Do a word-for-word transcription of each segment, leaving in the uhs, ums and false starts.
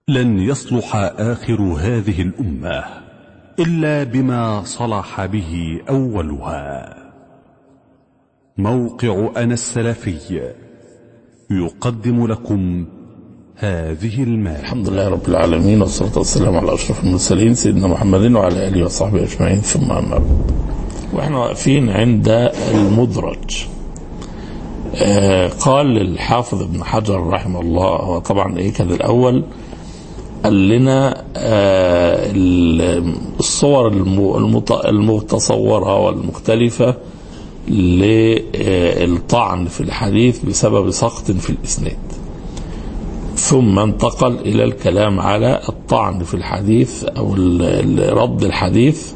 لن يصلح آخر هذه الأمة إلا بما صلح به أولها. موقع أنا السلفي يقدم لكم هذه المادة. الحمد لله رب العالمين، والصلاة والسلام على أشرف المرسلين سيدنا محمد وعلى آله وصحبه أجمعين، ثم أما بعد. وإحنا واقفين عند المدرج. آه قال الحافظ ابن حجر رحمه الله، هو طبعا إيه كان الأول قال لنا آه الصور المتصورة والمختلفة للطعن في الحديث بسبب سقط في الإسناد، ثم انتقل إلى الكلام على الطعن في الحديث أو رد الحديث،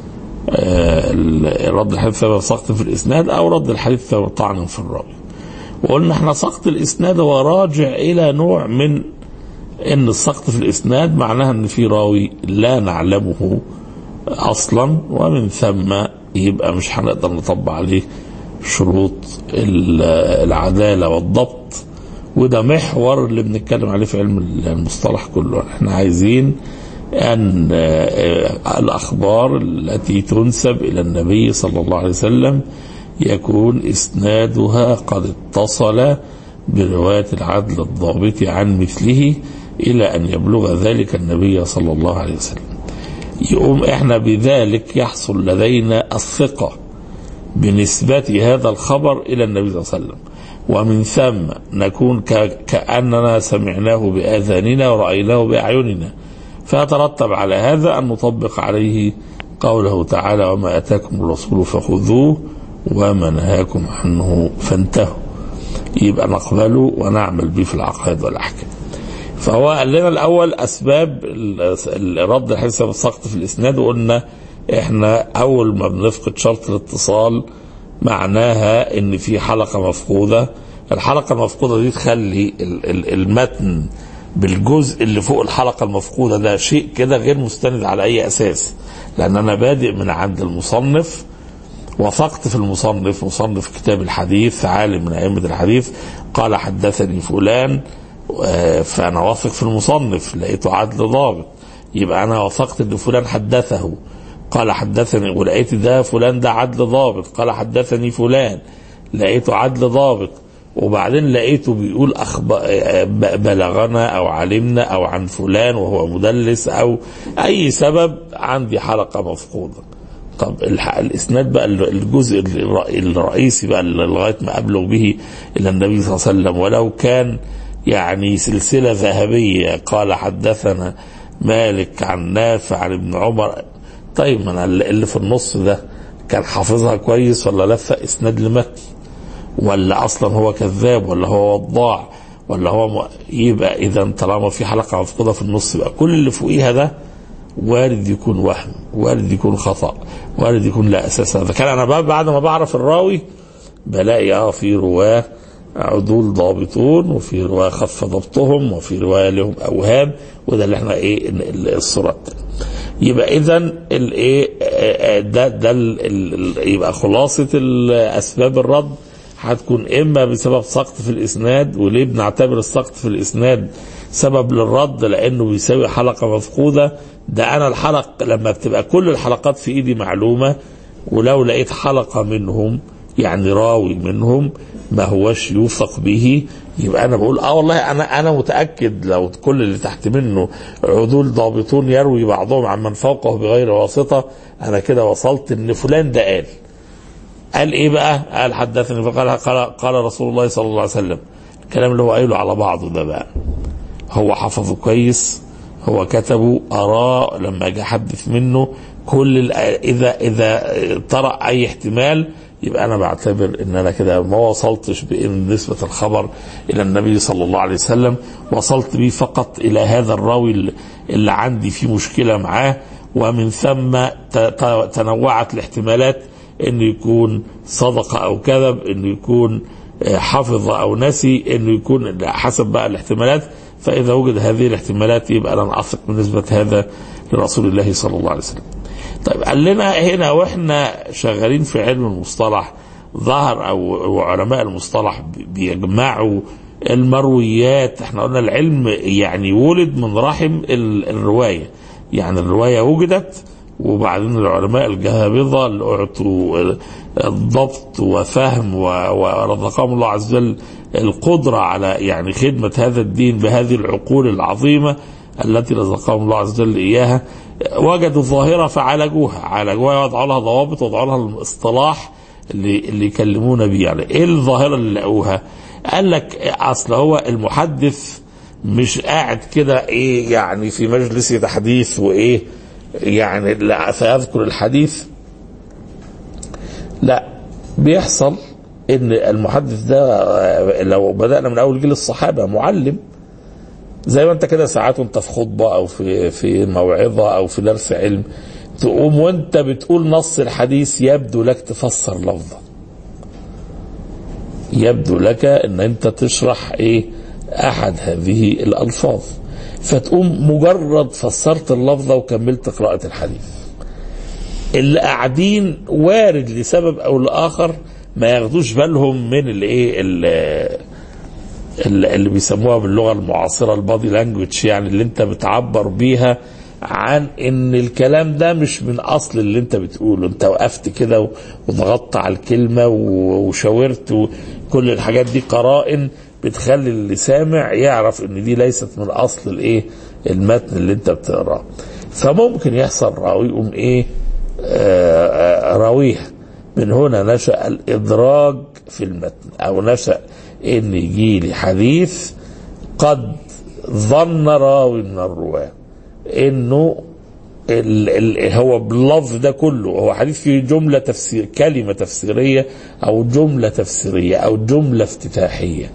رد الحديث بسبب سقط في الإسناد أو رد الحديث بسبب طعن في الراوي. وقلنا احنا سقط الإسناد هو راجع إلى نوع من ان السقط في الإسناد معناها ان في راوي لا نعلمه أصلا، ومن ثم يبقى مش هنقدر نطبق عليه شروط العدالة والضبط. وده محور اللي بنتكلم عليه في علم المصطلح كله. احنا عايزين ان الأخبار التي تنسب إلى النبي صلى الله عليه وسلم يكون إسنادها قد اتصل برواية العدل الضابط عن مثله إلى أن يبلغ ذلك النبي صلى الله عليه وسلم. يقوم احنا بذلك يحصل لدينا الثقة بنسبة هذا الخبر إلى النبي صلى الله عليه وسلم، ومن ثم نكون كأننا سمعناه بآذاننا ورأيناه بأعيننا، فيترتب على هذا أن نطبق عليه قوله تعالى: وما أتاكم الرسول فخذوه وما نهاكم عنه فانتهوا. يبقى نقبله ونعمل به في العقائد والأحكام. فهو قال لنا الأول أسباب رد الحديث بالسقط في الإسناد، وقلنا إحنا أول ما بنفقد شرط الاتصال معناها إن في حلقة مفقودة. الحلقة المفقودة دي تخلي المتن بالجزء اللي فوق الحلقة المفقودة ده شيء كده غير مستند على أي أساس، لأن أنا بادئ من عند المصنف، وثقت في المصنف، مصنف كتاب الحديث عالم من أئمة الحديث، قال حدثني فلان، فأنا واثق في المصنف لقيته عدل ضابط، يبقى أنا وثقت إن فلان حدثه قال حدثني، ولقيت ده فلان ده عدل ضابط قال حدثني فلان لقيته عدل ضابط، وبعدين لقيته بيقول بلغنا أو علمنا أو عن فلان وهو مدلس أو أي سبب، عندي حلقة مفقودة. طب الإسناد بقى الجزء الرئيسي بقى لغاية ما أبلغ به إلى النبي صلى الله عليه وسلم، ولو كان يعني سلسلة ذهبية، قال حدثنا مالك عن نافع عن ابن عمر، طيب من اللي في النص ده كان حافظها كويس ولا لف إسناد لمتن، ولا أصلا هو كذاب، ولا هو وضاع، ولا هو م... يبقى إذا طالما في حلقة مفقودة في النص بقى كل اللي فوقيها ده وارد يكون وهم، وارد يكون خطأ، وارد يكون لا أساس. هذا كان أنا بعد ما بعرف الراوي بلاقي اه في رواه عدول ضابطون، وفي رواية خف ضبطهم، وفي رواية لهم أوهام، وده اللي احنا ايه الصورة. يبقى إذا الايه ده ده يبقى خلاصة الأسباب الرد هتكون إما بسبب سقط في الإسناد. وليه بنعتبر السقط في الإسناد سبب للرد؟ لأنه بيساوي حلقة مفقودة. ده أنا الحلق لما بتبقى كل الحلقات في إيدي معلومة، ولو لقيت حلقة منهم يعني راوي منهم ما هوش يوثق به، يبقى انا بقول اه والله انا انا متاكد لو كل اللي تحت منه عدول ضابطون يروي بعضهم عن من فوقه بغير واسطه، انا كده وصلت ان فلان ده قال قال ايه بقى؟ قال حدثني فقال قال, قال رسول الله صلى الله عليه وسلم. الكلام اللي هو قايله على بعضه ده بقى هو حفظه كويس، هو كتبه، أراه لما جاء حدث منه كل اذا اذا طرأ اي احتمال، يبقى أنا بعتبر إن أنا كده ما وصلتش بإن نسبة الخبر إلى النبي صلى الله عليه وسلم، وصلت به فقط إلى هذا الراوي اللي عندي فيه مشكلة معاه، ومن ثم تنوعت الاحتمالات إنه يكون صدق أو كذب، إنه يكون حفظ أو نسي، إنه يكون حسب بقى الاحتمالات. فإذا وجد هذه الاحتمالات يبقى أنا أثق بنسبة هذا لرسول الله صلى الله عليه وسلم. طيب قال لنا هنا واحنا شغالين في علم المصطلح ظهر او علماء المصطلح بيجمعوا المرويات. احنا قلنا العلم يعني ولد من رحم الرواية، يعني الرواية وجدت وبعدين العلماء الجهابذة اللي أعطوا الضبط وفهم ورزقهم الله عز وجل القدرة على يعني خدمة هذا الدين بهذه العقول العظيمة التي رزقهم الله عز وجل إياها، وجدوا ظاهرة فعالجوها عالجوها وضعوا لها ضوابط وضعوا لها الاصطلاح اللي اللي يكلمونا بيه. يعني ايه الظاهرة اللي لقوها؟ قال لك اصل هو المحدث مش قاعد كده ايه يعني في مجلس تحديث وايه يعني لا سيذكر الحديث، لا بيحصل ان المحدث ده لو بدأنا من اول جيل الصحابة معلم، زي ما انت كده ساعات وانت في خطبة او في في موعظة او في درس علم تقوم وانت بتقول نص الحديث يبدو لك تفسر لفظة، يبدو لك ان انت تشرح ايه احد هذه الالفاظ، فتقوم مجرد فسرت اللفظة وكملت قراءة الحديث. اللي قاعدين وارد لسبب او لاخر ما ياخدوش بالهم من الايه اللي بيسموها باللغة المعاصرة البادي لانجويج، يعني اللي انت بتعبر بيها عن ان الكلام ده مش من اصل اللي انت بتقوله، انت وقفت كده وضغطت على الكلمة وشاورت، وكل الحاجات دي قرائن بتخلي اللي سامع يعرف ان دي ليست من اصل الايه المتن اللي انت بتقراه. فممكن يحصل راوي يقوم ايه آه راويها، من هنا نشأ الادراج في المتن، او نشأ ان يجي لي حديث قد ظن راوي من الرواه انه ال ال هو باللفظ ده كله هو حديث فيه جملة تفسير، كلمة تفسيرية او جملة تفسيرية او جملة افتتاحية،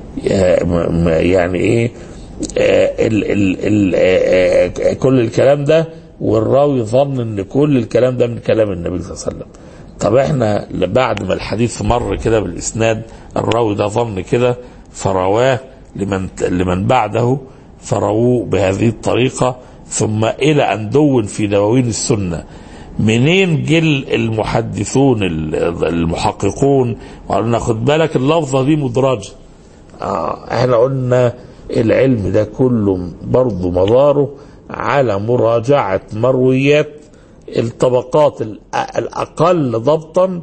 يعني ايه ال ال ال كل الكلام ده والراوي ظن ان كل الكلام ده من كلام النبي صلى الله عليه وسلم. طب احنا بعد ما الحديث مر كده بالاسناد الراوي ده ظن كده فرواه لمن لمن بعده فرووه بهذه الطريقة، ثم إلى أن دون في دواوين السنة. منين جل المحدثون المحققون وقالوا خد بالك اللفظة دي مدرجة؟ آه احنا قلنا العلم ده كله برضو مداره على مراجعة مرويات الطبقات الأقل ضبطا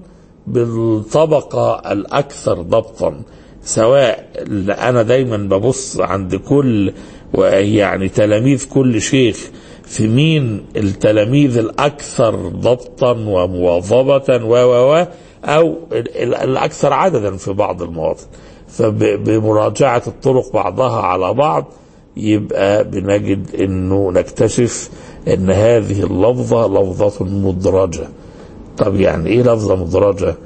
بالطبقة الأكثر ضبطا، سواء أنا دايما ببص عند كل يعني تلاميذ كل شيخ في مين التلاميذ الأكثر ضبطا ومواظبة و و أو الأكثر عددا في بعض المواطن، فبمراجعة الطرق بعضها على بعض يبقى بنجد انه نكتشف ان هذه اللفظة لفظة مدرجة. طب يعني ايه لفظة مدرجة؟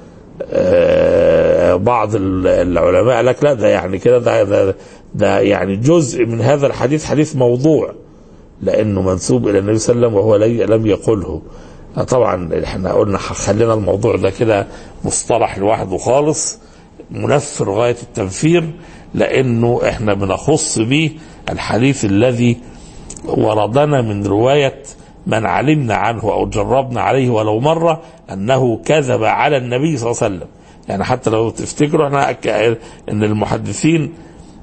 آه بعض العلماء قال لك لا ده يعني كده ده, ده, ده يعني جزء من هذا الحديث حديث موضوع لانه منسوب الى النبي صلى الله عليه وسلم وهو لم يقله. طبعا احنا قلنا خلينا الموضوع ده كده مصطلح لوحده خالص منفر غاية التنفير، لانه احنا بنخص به الحديث الذي وردنا من رواية من علمنا عنه او جربنا عليه ولو مرة انه كذب على النبي صلى الله عليه وسلم. يعني حتى لو تفتكروا احنا ان المحدثين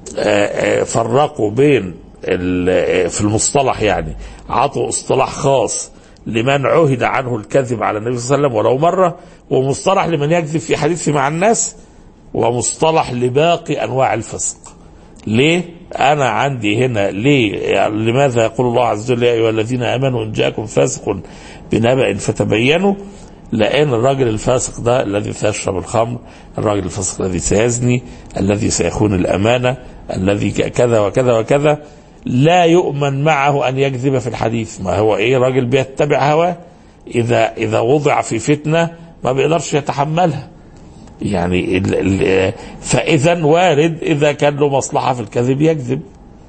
فرقوا بين في المصطلح، يعني عطوا اصطلاح خاص لمن عهد عنه الكذب على النبي صلى الله عليه وسلم ولو مرة، ومصطلح لمن يكذب في حديثه مع الناس، ومصطلح لباقي انواع الفسق. ليه انا عندي هنا ليه يعني لماذا يقول الله عز وجل يا ايها الذين امنوا ان جاءكم فاسق بنبأ فتبينوا؟ لان الراجل الفاسق ده الذي سيشرب الخمر، الراجل الفاسق الذي سيزني، الذي سيخون الامانه، الذي كذا وكذا وكذا، لا يؤمن معه ان يكذب في الحديث. ما هو ايه؟ راجل بيتبع هواه، اذا اذا وضع في فتنه ما بيقدرش يتحملها. يعني فاذا وارد اذا كان له مصلحه في الكذب يكذب.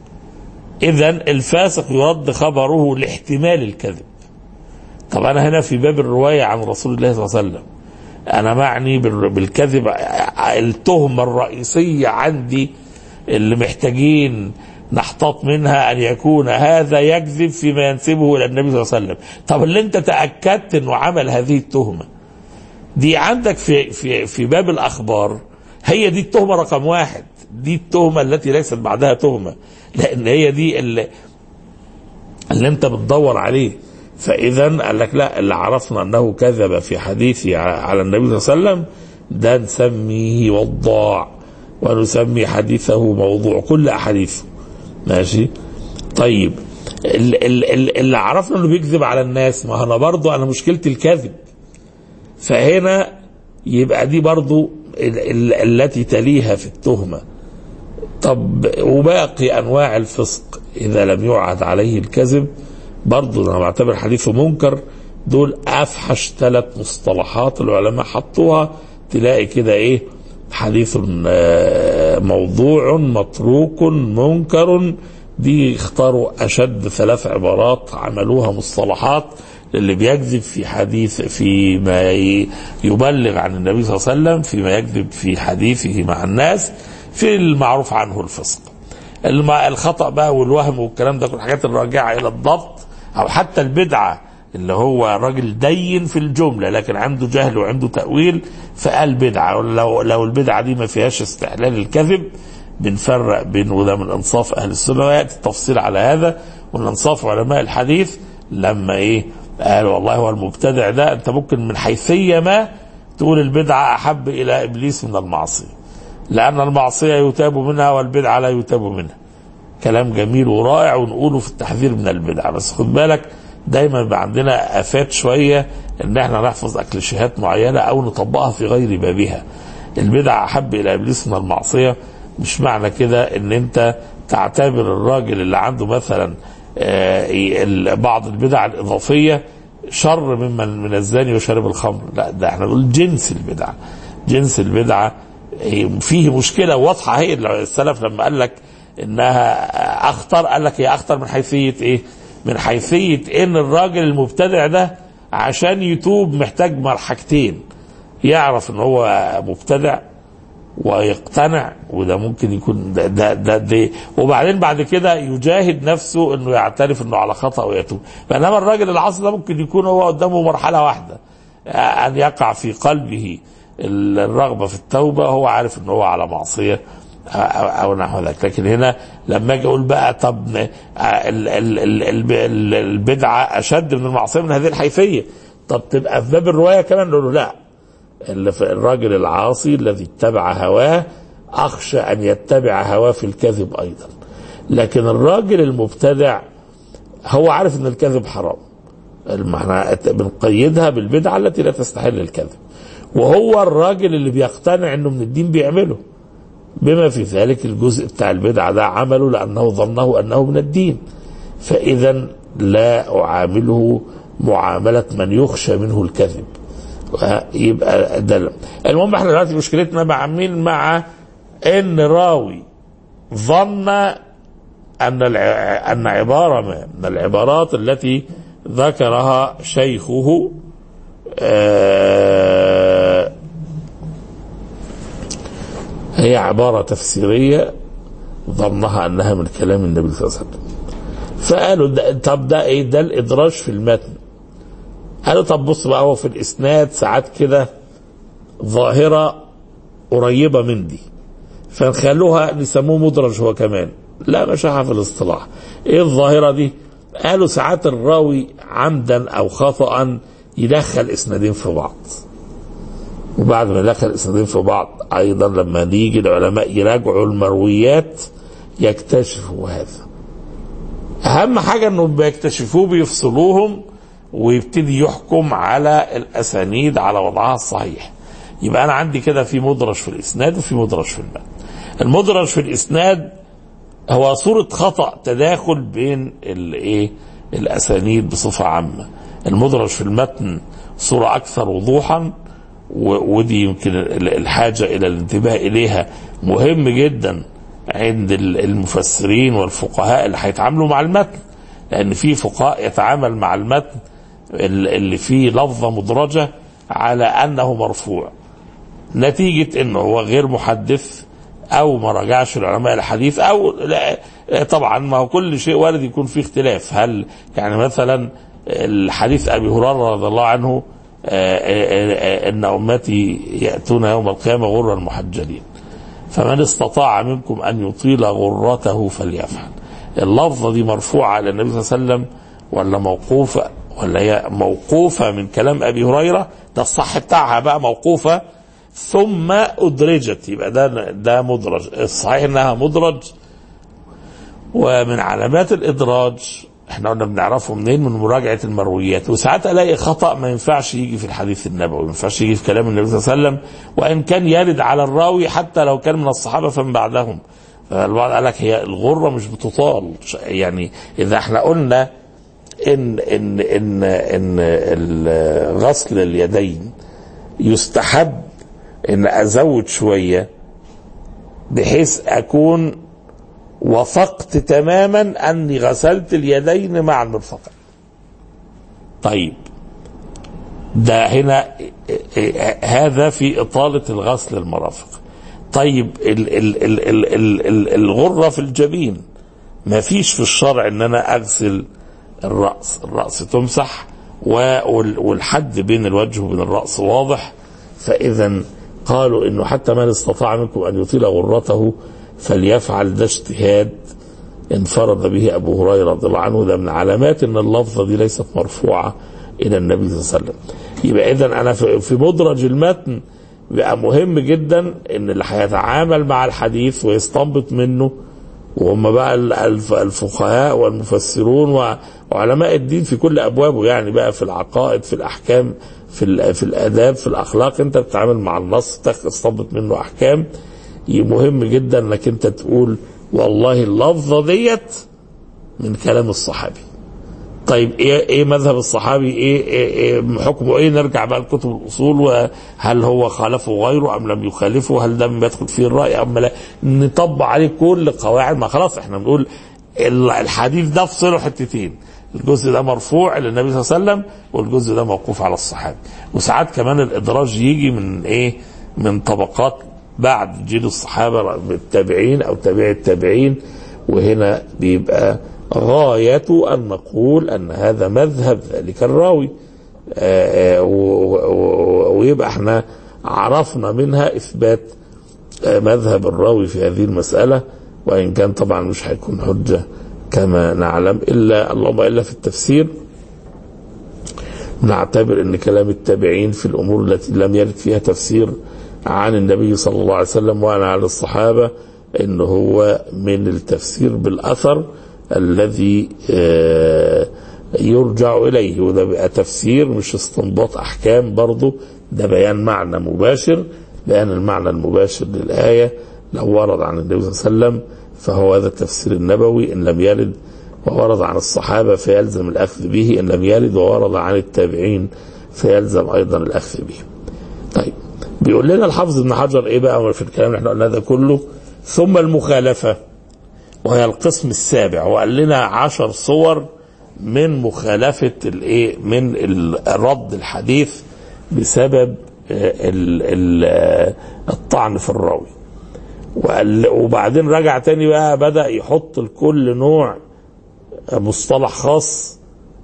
اذا الفاسق يرد خبره لاحتمال الكذب. طب انا هنا في باب الروايه عن رسول الله صلى الله عليه وسلم انا معني بالكذب، التهمه الرئيسيه عندي اللي محتاجين نحتاط منها ان يكون هذا يكذب فيما ينسبه الى النبي صلى الله عليه وسلم. طب اللي انت تاكدت انه عمل هذه التهمه دي عندك في في في باب الاخبار، هي دي التهمه رقم واحد، دي التهمة التي ليست بعدها تهمة، لأن هي دي اللي, اللي أنت بتدور عليه. فإذا قال لك لا، اللي عرفنا أنه كذب في حديثه على النبي صلى الله عليه وسلم ده نسميه وضاع، ونسمي حديثه موضوع، كل أحاديثه ماشي. طيب اللي عرفنا أنه بيكذب على الناس، ما أنا برضو أنا مشكلتي الكذب، فهنا يبقى دي برضو التي تليها في التهمة. طب وباقي أنواع الفسق إذا لم يعهد عليه الكذب برضو أنا بعتبر حديثه منكر. دول أفحش ثلاث مصطلحات العلماء حطوها، تلاقي كده إيه، حديث موضوع، متروك، منكر. دي اختاروا أشد ثلاث عبارات عملوها مصطلحات اللي بيكذب في حديث فيما يبلغ عن النبي صلى الله عليه وسلم، فيما يكذب في حديثه مع الناس، في المعروف عنه الفسق. الخطأ بقى والوهم والكلام ده كل الحاجات الراجعة إلى الضبط، أو حتى البدعة اللي هو راجل دين في الجملة لكن عنده جهل وعنده تأويل فقال بدعة. لو, لو البدعة دي ما فيهاش استحلال الكذب بنفرق بين، وده من انصاف اهل السنه، وياتي التفصيل على هذا. ومن انصاف علماء الحديث لما ايه قال والله هو المبتدع ده انت ممكن من حيثيه ما تقول البدعه احب الى ابليس من المعصيه، لان المعصيه يتاب منها والبدعه لا يتاب منها. كلام جميل ورائع ونقوله في التحذير من البدعه، بس خد بالك دايما يبقى عندنا افات شويه ان احنا نحفظ اكليشيهات معينه او نطبقها في غير بابها. البدعه احب الى ابليس من المعصيه مش معنى كده ان انت تعتبر الراجل اللي عنده مثلا بعض البدع الاضافيه شر ممن من الزاني وشارب الخمر، لا، ده احنا نقول جنس البدعه. جنس البدعه فيه مشكله واضحه. هي السلف لما قال لك انها اخطر، قال لك هي اخطر من حيثيه ايه؟ من حيثيه ان الراجل المبتدع ده عشان يتوب محتاج مرحلتين، يعرف ان هو مبتدع ويقتنع، وده ممكن يكون ده ده, ده, ده وبعدين بعد كده يجاهد نفسه انه يعترف انه على خطأ ويتوب. بينما الراجل العاصي ده ممكن يكون هو قدامه مرحلة واحدة، ان يقع في قلبه الرغبة في التوبة، هو عارف انه هو على معصية او, أو نحو ذلك. لكن هنا لما اجي اقول بقى طب البدعة اشد من المعصية من هذه الحيثية، طب تبقى في باب الرواية كمان نقول له لا، الراجل العاصي الذي اتبع هواه أخشى أن يتبع هواه في الكذب أيضا. لكن الراجل المبتدع هو عارف أن الكذب حرام، احنا بنقيدها بالبدعة التي لا تستحل الكذب، وهو الراجل اللي بيقتنع أنه من الدين بيعمله، بما في ذلك الجزء بتاع البدعة ده عمله لأنه ظنه أنه من الدين. فإذا لا أعامله معاملة من يخشى منه الكذب، يبقى ده. المهم احنا دلوقتي مشكلتنا مع مين؟ مع ان راوي ظن ان ان عباره ما من العبارات التي ذكرها شيخه آه هي عباره تفسيريه ظنها انها من كلام النبي صلى الله عليه وسلم، فقالوا ده طب ده ايه؟ ده الادراج في المتن. قالوا طب بص بقى، هو في الاسناد ساعات كده ظاهره قريبه من دي فنخلوها نسموه مدرج هو كمان. لا مشاحة في الاصطلاح. ايه الظاهره دي؟ قالوا ساعات الراوي عمدا او خطأ يدخل اسنادين في بعض، وبعد ما يدخل اسنادين في بعض ايضا لما نيجي العلماء يراجعوا المرويات يكتشفوا هذا. اهم حاجه انه بيكتشفوه بيفصلوهم ويبتدي يحكم على الاسانيد على وضعها الصحيح. يبقى انا عندي كده في مدرج في الاسناد وفي مدرج في المتن. المدرج في الاسناد هو صورة خطأ تداخل بين الايه الاسانيد بصفة عامة. المدرج في المتن صورة اكثر وضوحا، ودي يمكن الحاجة الى الانتباه اليها مهم جدا عند المفسرين والفقهاء اللي هيتعاملوا مع المتن، لان في فقهاء يتعامل مع المتن اللي فيه لفظة مدرجة على انه مرفوع نتيجة انه هو غير محدث او ما رجعش العلماء الحديث، او لا طبعا ما هو كل شيء وارد يكون فيه اختلاف. هل يعني مثلا الحديث ابي هريرة رضي الله عنه ان امتي ياتون يوم القيامة غرا محجلين، فمن استطاع منكم أن يطيل غرته فليفعل. اللفظة دي مرفوعة على النبي صلى الله عليه وسلم ولا موقوفة؟ ولا هي موقوفة من كلام أبي هريرة؟ ده الصح بتاعها بقى موقوفة ثم أدرجت، يبقى ده ده مدرج. الصحيح إنها مدرج. ومن علامات الإدراج احنا قلنا بنعرفه منين؟ من مراجعة المرويات. وساعات الاقي خطأ ما ينفعش يجي في الحديث النبوي، ما ينفعش يجي في كلام النبي صلى الله عليه وسلم، وان كان يرد على الراوي حتى لو كان من الصحابة فمن بعدهم. فالبعض قال لك هي الغرة مش بتطال. يعني اذا احنا قلنا ان ان ان ان غسل اليدين يستحب ان ازود شوية بحيث اكون وثقت تماما أني غسلت اليدين مع المرفقين. طيب ده هنا هذا في إطالة الغسل المرافق. طيب ال ال ال ال ال ال الغرة في الجبين ما فيش في الشرع أن أنا أغسل الرأس. الرأس تمسح والحد بين الوجه وبين الرأس واضح. فإذا قالوا إنه حتى من استطاع منكم أن يطيل غرته فليفعل. ده اجتهاد انفرد به أبو هريرة رضي الله عنه. ده من علامات أن اللفظة دي ليست مرفوعة إلى النبي صلى الله عليه وسلم. يبقى إذن أنا في مدرج المتن بقى مهم جدا أن اللي هيتعامل مع الحديث ويستنبط منه، وهم بقى الفقهاء والمفسرون وعلماء الدين في كل أبوابه، يعني بقى في العقائد، في الأحكام، في في الآداب، في الأخلاق. أنت بتتعامل مع النص تستنبط منه أحكام. مهم جدا انك انت تقول والله اللفظة ديت من كلام الصحابي. طيب ايه ايه مذهب الصحابي؟ ايه, إيه, إيه حكمه؟ ايه؟ نرجع بقى لكتب الاصول، وهل هو خالفه غيره ام لم يخالفه؟ هل ده بيدخل فيه الراي ام لا؟ نطبق عليه كل قواعد. ما خلاص احنا بنقول الحديث ده فصله حتتين، الجزء ده مرفوع للنبي صلى الله عليه وسلم والجزء ده موقوف على الصحابي. وساعات كمان الادراج يجي من ايه؟ من طبقات بعد جيل الصحابة بالتابعين أو تابع التابعين. وهنا بيبقى غاية أن نقول أن هذا مذهب ذلك الراوي، ويبقى احنا عرفنا منها إثبات مذهب الراوي في هذه المسألة. وإن كان طبعا مش هيكون حجة كما نعلم، إلا اللهم إلا في التفسير نعتبر أن كلام التابعين في الأمور التي لم يرد فيها تفسير عن النبي صلى الله عليه وسلم وعن على الصحابة انه هو من التفسير بالاثر الذي يرجع اليه. وده بقى تفسير مش استنباط احكام، برضو ده بيان معنى مباشر. بيان المعنى المباشر للآية لو ورد عن النبي صلى الله عليه وسلم فهو هذا التفسير النبوي ان لم يرد، وورد عن الصحابة فيلزم الاخذ به ان لم يرد، وورد عن التابعين فيلزم ايضا الاخذ به. طيب بيقول لنا الحافظ ابن حجر ايه بقى في الكلام اللي احنا قلنا ده كله؟ ثم المخالفة، وهي القسم السابع، وقال لنا عشر صور من مخالفة الايه؟ من رد الحديث بسبب الطعن في الراوي. وبعدين رجع تاني بقى بدأ يحط لكل نوع مصطلح خاص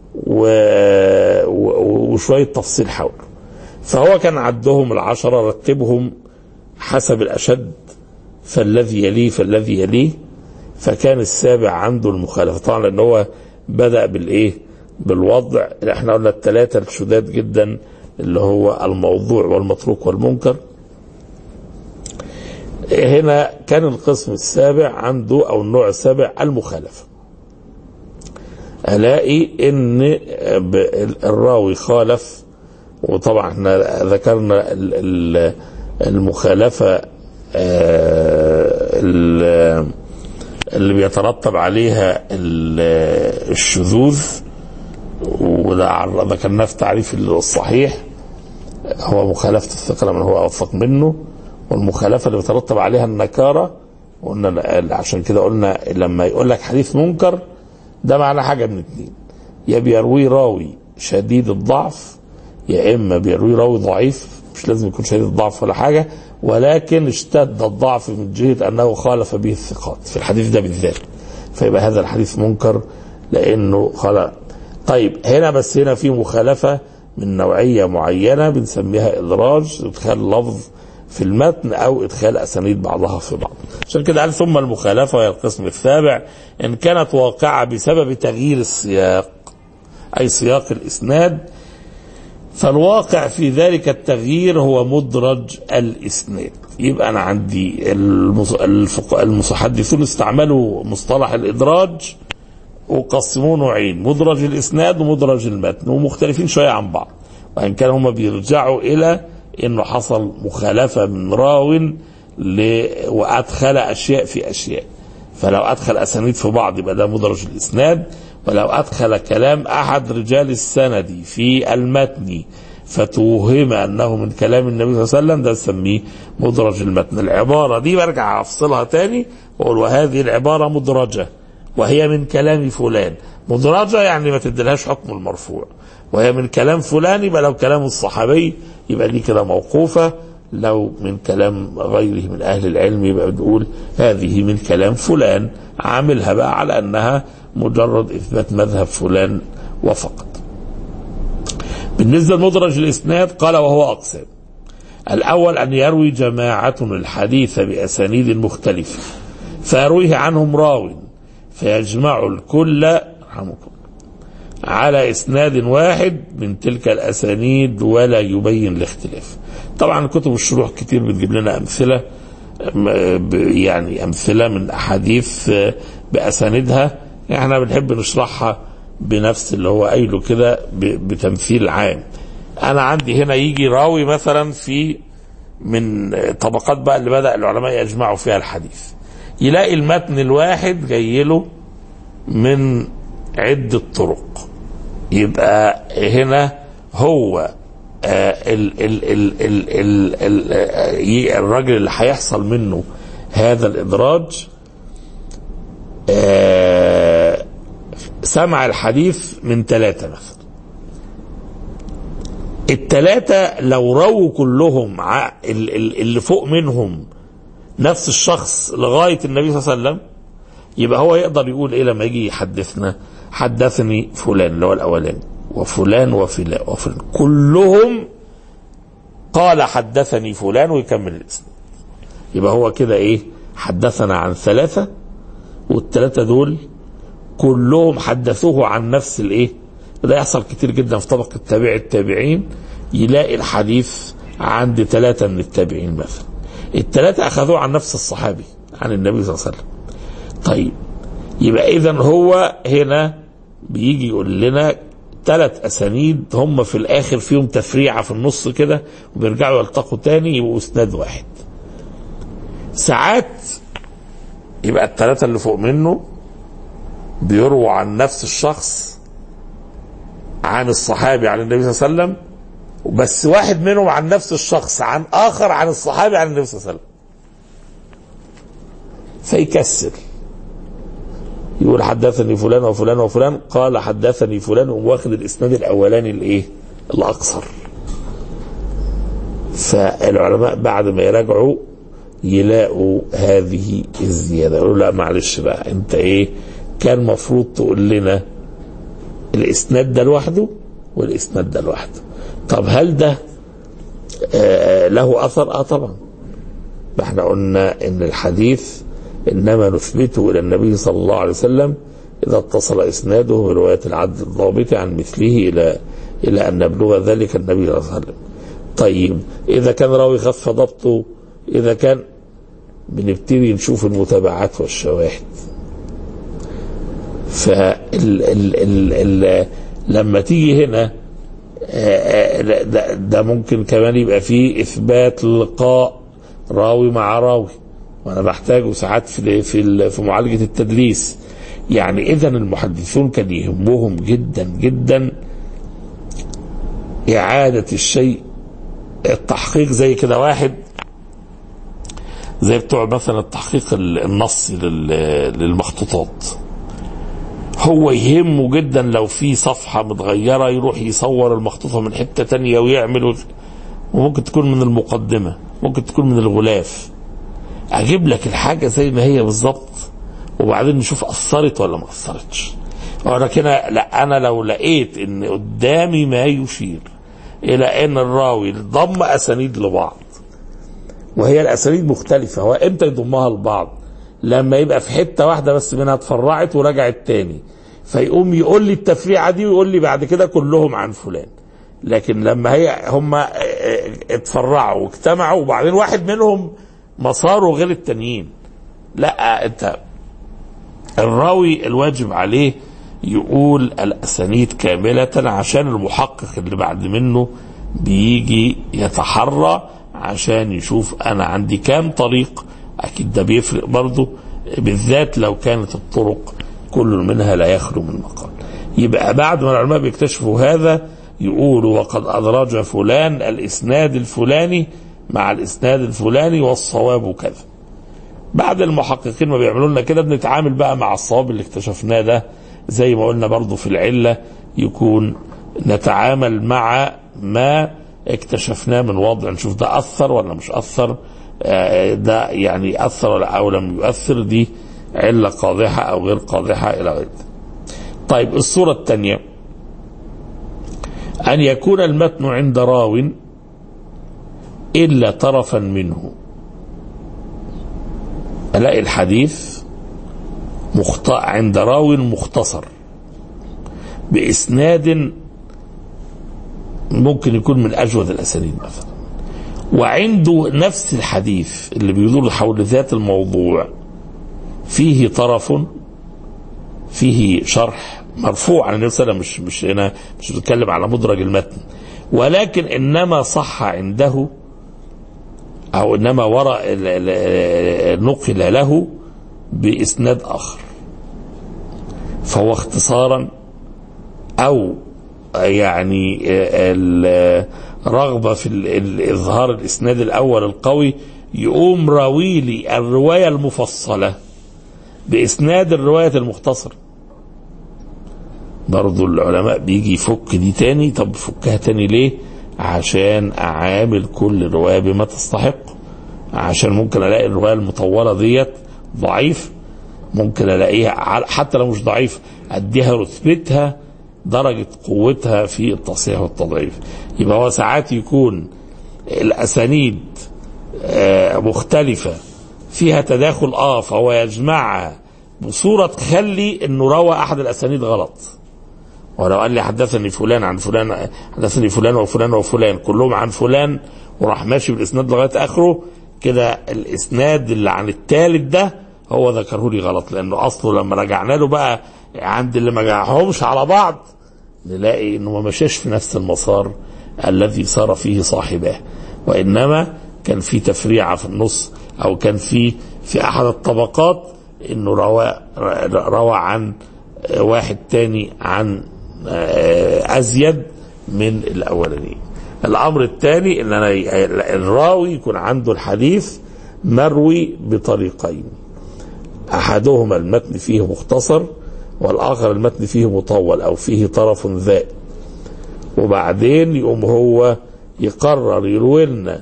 وشوية تفصيل حوله. فهو كان عدهم العشرة، رتبهم حسب الأشد، فالذي يليه فالذي يليه. فكان السابع عنده المخالفة طبعا، لأن هو بدأ بالإيه؟ بالوضع. احنا قلنا الثلاثة الشداد جدا اللي هو الموضوع والمتروك والمنكر. هنا كان القسم السابع عنده أو النوع السابع المخالفة. ألاقي إن الراوي خالف، وطبعا احنا ذكرنا المخالفة اللي بيترتب عليها الشذوذ، وده ذكرناه في تعريف الصحيح، هو مخالفة الثقة من هو أوثق منه. والمخالفة اللي بيترتب عليها النكارة، قلنا عشان كده قلنا لما يقول لك حديث منكر ده معناه حاجة من اتنين: يا بيروي راوي شديد الضعف، يا إما بيروي راوي ضعيف، مش لازم يكون شديد الضعف ولا حاجة، ولكن اشتد الضعف من جهة أنه خالف به الثقات في الحديث ده بالذات، فيبقى هذا الحديث منكر لأنه خلق. طيب هنا بس هنا في مخالفة من نوعية معينة بنسميها إدراج، ادخال لفظ في المتن أو إدخال أسانيد بعضها في بعض. عشان كده قال ثم المخالفة وهي القسم السابع إن كانت واقعة بسبب تغيير السياق أي سياق الإسناد، فالواقع في ذلك التغيير هو مدرج الإسناد. يبقى أنا عندي المحدثون استعملوا مصطلح الإدراج وقسموه نوعين، مدرج الإسناد ومدرج المتن، ومختلفين شوية عن بعض، وإن كان هم بيرجعوا إلى إنه حصل مخالفة من راو ل... وأدخل أشياء في أشياء. فلو أدخل أسانيد في بعض يبقى ده مدرج الإسناد، ولو أدخل كلام أحد رجال السند في المتن فتوهم أنه من كلام النبي صلى الله عليه وسلم ده نسميه مدرج المتن. العبارة دي برجع أفصلها تاني وأقول وهذه العبارة مدرجة وهي من كلام فلان. مدرجة يعني ما تدلهاش حكم المرفوع، وهي من كلام فلان يبقى لو كلام الصحابي يبقى دي كده موقوفة، لو من كلام غيره من أهل العلم يبقى بتقول هذه من كلام فلان، عاملها بقى على أنها مجرد إثبات مذهب فلان وفقط. بالنسبة لمدرج الإسناد قال وهو أقسام: الأول أن يروي جماعة الحديث بأسانيد مختلفة فيرويه عنهم راو فيجمع الكل على إسناد واحد من تلك الأسانيد ولا يبين الاختلاف. طبعا كتب الشروح كتير بتجيب لنا أمثلة، يعني أمثلة من أحاديث بأساندها، احنا بنحب نشرحها بنفس اللي هو قايله كده بتمثيل عام. أنا عندي هنا يجي راوي مثلا في من طبقات بقى اللي بدأ العلماء يجمعوا فيها الحديث، يلاقي المتن الواحد جاي له من عدة طرق، يبقى هنا هو ال ال ال ال ال ال الراجل اللي هيحصل منه هذا الإدراج سمع الحديث من ثلاثة مثلا. الثلاثة لو رووا كلهم اللي فوق منهم نفس الشخص لغاية النبي صلى الله عليه وسلم، يبقى هو يقدر يقول ايه لما يجي يحدثنا؟ حدثني فلان اللي هو الاولاني وفلان وفلان وفلان كلهم قال حدثني فلان ويكمل الاسم. يبقى هو كده ايه؟ حدثنا عن ثلاثة، والثلاثة دول كلهم حدثوه عن نفس الايه. ده يحصل كتير جدا في طبقة تابع التابعين، يلاقي الحديث عند ثلاثة من التابعين مثلا، الثلاثة اخذوه عن نفس الصحابي عن النبي صلى الله عليه وسلم. طيب يبقى اذا هو هنا بيجي يقول لنا ثلاث اسانيد هم في الاخر فيهم تفريعه في النص كده وبيرجعوا يلتقوا تاني يبقوا اسناد واحد. ساعات يبقى الثلاثه اللي فوق منه بيرووا عن نفس الشخص عن الصحابي عن النبي صلى الله عليه وسلم، بس واحد منهم عن نفس الشخص عن اخر عن الصحابي عن النبي صلى الله عليه وسلم، فيكسر يقول حدثني فلان وفلان وفلان قال حدثني فلان، واخد الاسناد الاولاني الايه الاقصر. فالعلماء بعد ما يراجعوا يلاقوا هذه الزياده يقولوا لا معلش بقى انت ايه كان مفروض تقول لنا الاسناد ده لوحده والاسناد ده لوحده. طب هل ده آه له اثر؟ اه طبعا. احنا قلنا ان الحديث إنما نثبته إلى النبي صلى الله عليه وسلم إذا اتصل إسناده برواية العدل الضابط عن مثله إلى إلى أن نبلغ ذلك النبي صلى الله عليه وسلم. طيب إذا كان راوي خف ضبطه، إذا كان بنبتدي نشوف المتابعات والشواهد. فال ال ال ال لما تيجي هنا ده, ده ممكن كمان يبقى فيه إثبات لقاء راوي مع راوي، وانا بحتاجه ساعات في في في معالجه التدليس. يعني اذا المحدثون كان يهمهم جدا جدا اعاده الشيء، التحقيق. زي كده واحد زي بتوع مثلا التحقيق النصي للمخطوطات، هو يهمه جدا لو في صفحه متغيره يروح يصور المخطوطه من حته تانية ويعمل، وممكن تكون من المقدمه ممكن تكون من الغلاف، اجيب لك الحاجه زي ما هي بالظبط وبعدين نشوف اثرت ولا ما اثرتش. وانا كده لا، انا لو لقيت ان قدامي ما يشير الى ان الراوي ضم اسانيد لبعض وهي الاسانيد مختلفه. هو امتى يضمها لبعض؟ لما يبقى في حته واحده بس منها اتفرعت ورجعت تاني، فيقوم يقول لي التفريعه دي ويقول لي بعد كده كلهم عن فلان. لكن لما هي هم اتفرعوا واجتمعوا وبعدين واحد منهم مساره غير التانيين، لا، انت الراوي الواجب عليه يقول الاسانيد كامله عشان المحقق اللي بعد منه بيجي يتحرى عشان يشوف انا عندي كام طريق. اكيد ده بيفرق برضه، بالذات لو كانت الطرق كل منها لا يخلو من مقال. يبقى بعد ما العلماء بيكتشفوا هذا يقولوا وقد أدرج فلان الإسناد الفلاني مع الإسناد الفلاني والصواب كذا. بعد المحققين ما بيعملوا لنا كده بنتعامل بقى مع الصواب اللي اكتشفناه ده، زي ما قلنا برضو في العلة يكون نتعامل مع ما اكتشفناه من وضع، نشوف ده أثر ولا مش أثر، ده يعني أثر ولا أو لم يؤثر، دي علة قادحة أو غير قادحة إلى غير. طيب الصورة الثانية أن يكون المتن عند راو إلا طرفا منه. ألاقي الحديث مخطأ عند راو مختصر بإسناد ممكن يكون من أجود الأسانيد مثلا، وعنده نفس الحديث اللي بيدور حول ذات الموضوع فيه طرف فيه شرح مرفوع عن النبي صلى الله عليه وسلم، مش مش هنا مش بتكلم على مدرج المتن، ولكن انما صح عنده او انما وراء نقل له باسناد اخر، فهو اختصارا او يعني الرغبه في اظهار الاسناد الاول القوي يقوم راوي لي الروايه المفصله باسناد الروايه المختصره. برضو العلماء بيجي يفك دي تاني. طب فكها تاني ليه؟ عشان اعامل كل رواية بما تستحق. عشان ممكن الاقي الرواية المطولة ديت ضعيف، ممكن الاقيها حتى لو مش ضعيف اديها رتبتها درجة قوتها في التصحيح والتضعيف. يبقى هو ساعات يكون الاسانيد مختلفة فيها تداخل اه فهو يجمعها بصورة تخلي انه روى احد الاسانيد غلط. ولو قال لي حدثني فلان عن فلان، حدثني فلان وفلان وفلان كلهم عن فلان، وراح ماشي بالاسناد لغايه اخره كده، الاسناد اللي عن الثالث ده هو ذكره لي غلط، لانه اصله لما رجعنا له بقى عند اللي ما جمعهمش على بعض نلاقي انه ما مشاش في نفس المسار الذي سار فيه صاحبه، وانما كان في تفريعه في النص، او كان في في احد الطبقات انه روى روى عن واحد تاني عن ازيد من الاولاني. الامر الثاني ان انا الراوي يكون عنده الحديث مروي بطريقين، احدهما المتن فيه مختصر والاخر المتن فيه مطول او فيه طرف ذائب، وبعدين يقوم هو يقرر يروي لنا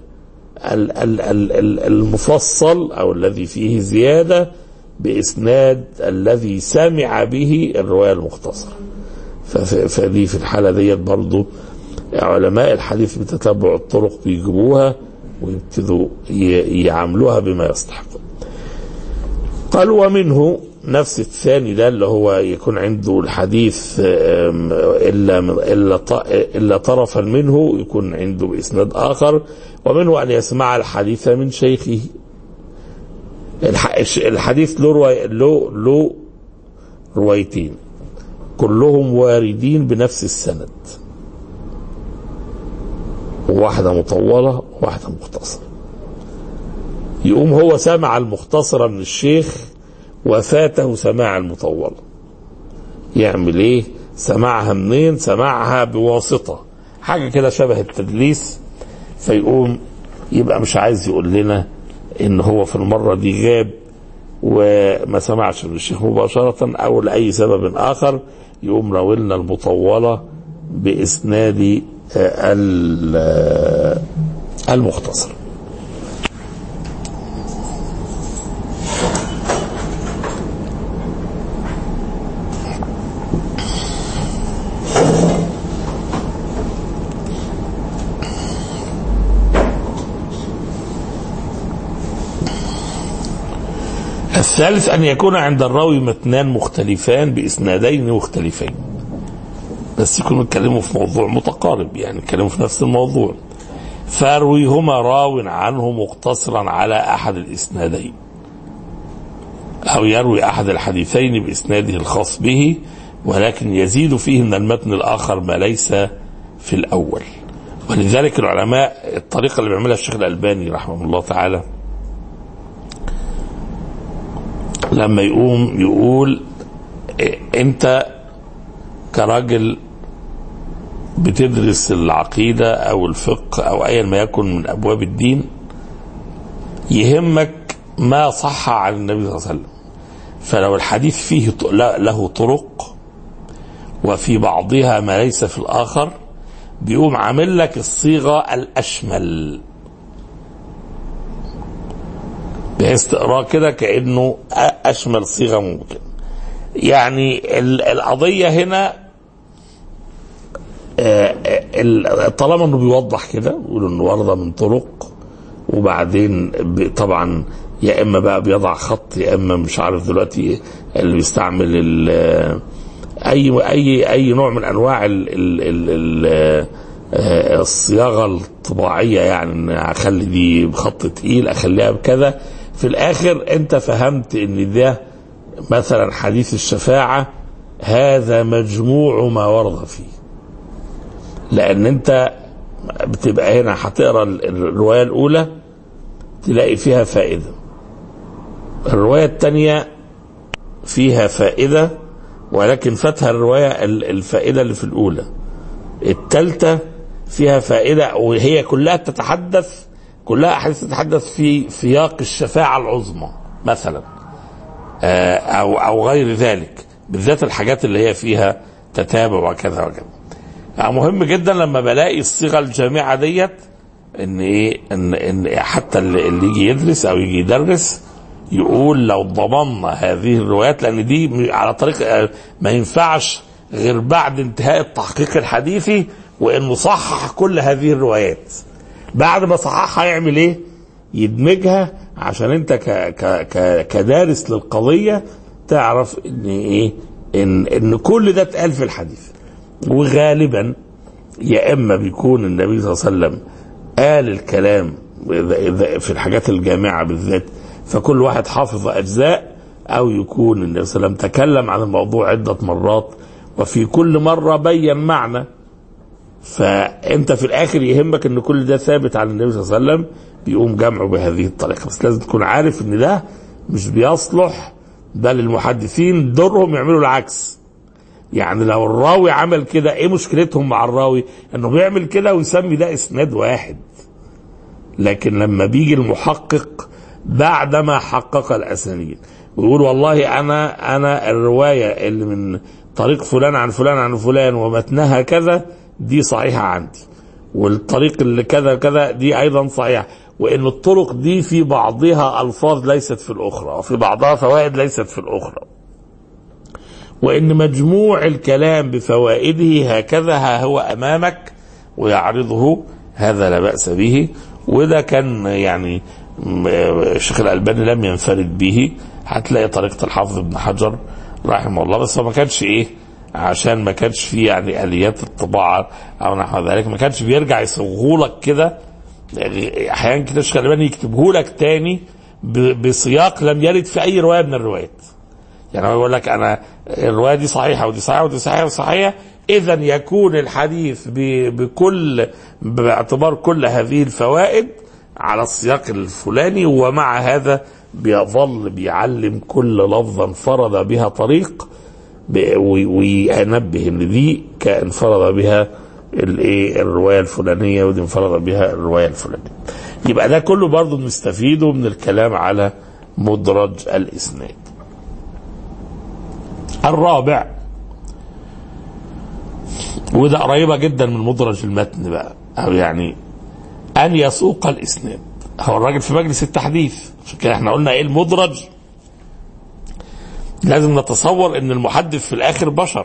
المفصل او الذي فيه زياده باسناد الذي سمع به الروايه المختصره. فدي في الحاله ديت برضو علماء الحديث بتتبع الطرق بيجيبوها ويبتدوا يعاملوها بما يستحق. قال ومنه نفس الثاني ده اللي هو يكون عنده الحديث إلا, إلا, إلا طرفا منه يكون عنده بإسناد آخر. ومنه أن يسمع الحديث من شيخه. الحديث له رواي له له روايتين كلهم واردين بنفس السند، واحدة مطولة وواحدة مختصرة. يقوم هو سمع المختصرة من الشيخ وفاته سماع المطولة، يعمل ايه؟ سمعها منين؟ سمعها بواسطة، حاجة كده شبه التدليس. فيقوم يبقى مش عايز يقول لنا ان هو في المرة دي غاب وما سمعش من الشيخ مباشرة او لأي سبب اخر، يقوم راوي لنا المطولة باسناد المختصر. الثالث أن يكون عند الراوي متنان مختلفان بإسنادين مختلفين، بس يكونوا يتكلموا في موضوع متقارب، يعني يتكلموا في نفس الموضوع، فارويهما راو عنه مقتصرا على أحد الإسنادين، أو يروي أحد الحديثين بإسناده الخاص به ولكن يزيد فيه من المتن الآخر ما ليس في الأول. ولذلك العلماء الطريقة اللي بيعملها الشيخ الألباني رحمه الله تعالى لما يقوم يقول أنت كراجل بتدرس العقيدة أو الفقه أو أي ما يكن من أبواب الدين، يهمك ما صح عن النبي صلى الله عليه وسلم، فلو الحديث فيه له طرق وفي بعضها ما ليس في الآخر، بيقوم عامل لك الصيغة الأشمل بحيث تقراه كده كأنه أشمل صيغة ممكن. يعني القضية هنا طالما انه بيوضح كده يقول انه ورده من طرق، وبعدين طبعا يا اما بقى بيضع خط يا اما مش عارف دلوقتي اللي بيستعمل اي اي اي نوع من انواع ال ال ال الصياغه الطباعيه، يعني اخلي دي بخط تقيل اخليها بكذا. في الاخر انت فهمت ان ده مثلا حديث الشفاعه هذا مجموع ما ورد فيه، لان انت بتبقى هنا هتقرا الروايه الاولى تلاقي فيها فائده، الروايه الثانيه فيها فائده ولكن فاتها الروايه الفائده اللي في الاولى، الثالثه فيها فائده وهي كلها تتحدث كلها احاديث تتحدث في سياق الشفاعه العظمى مثلا او او غير ذلك، بالذات الحاجات اللي هي فيها تتابع وكذا وكذا. يعني مهم جدا لما بلاقي الصيغه الجامعه ديت ان ايه ان ان حتى اللي يجي يدرس او يجي يدرس يقول لو ضمننا هذه الروايات، لان دي على طريق ما ينفعش غير بعد انتهاء التحقيق الحديثي وانه صحح كل هذه الروايات. بعد ما صححها يعمل ايه؟ يدمجها عشان انت ك ك ك كدارس للقضيه تعرف ان ايه ان ان كل ده اتقال في الحديث. وغالبا يا اما بيكون النبي صلى الله عليه وسلم قال الكلام في الحاجات الجامعه بالذات فكل واحد حافظ اجزاء، او يكون النبي صلى الله عليه وسلم تكلم عن الموضوع عده مرات وفي كل مره بين معنى، فانت في الاخر يهمك ان كل ده ثابت عن النبي صلى الله عليه وسلم، بيقوم جمعه بهذه الطريقه. بس لازم تكون عارف ان ده مش بيصلح، ده للمحدثين دورهم يعملوا العكس. يعني لو الراوي عمل كده ايه مشكلتهم مع الراوي؟ انه بيعمل كده ويسمي ده اسناد واحد، لكن لما بيجي المحقق بعدما حقق الاسانيد ويقول والله انا انا الروايه اللي من طريق فلان عن فلان عن فلان ومتنها كذا دي صحيحه عندي، والطريق اللي كذا كذا دي ايضا صحيحه، وان الطرق دي في بعضها الفاظ ليست في الاخرى وفي بعضها فوائد ليست في الاخرى، وان مجموع الكلام بفوائده هكذا ها هو امامك ويعرضه، هذا لا باس به. وده كان يعني الشيخ الألباني لم ينفرد به، هتلاقي طريقة الحافظ ابن حجر رحمه الله، بس هو ما كانش ايه عشان ما كانش فيه يعني اليات الطباعه او نحو ذلك، ما كانش بيرجع يصوغهولك كده، يعني احيانا كده الشيخ الألباني يكتبهولك تاني بسياق لم يرد في اي روايه من الروايات. يعني هو يقول لك انا الروايه دي صحيحه ودي صحيحه ودي صحيحه وصحيحه، اذا يكون الحديث بكل باعتبار كل هذه الفوائد على السياق الفلاني، ومع هذا بيظل بيعلم كل لفظة انفرد بها طريق وينبه ان دي كانفرد بها الايه الروايه الفلانيه ودي انفرد بها الروايه الفلانيه. يبقى ده كله برضه بنستفيده من الكلام على مدرج الاسناد. الرابع، وده قريبه جدا من مدرج المتن بقى، او يعني ان يسوق الاسناد. هو الراجل في مجلس التحديث، عشان كده احنا قلنا ايه المدرج، لازم نتصور ان المحدث في الاخر بشر،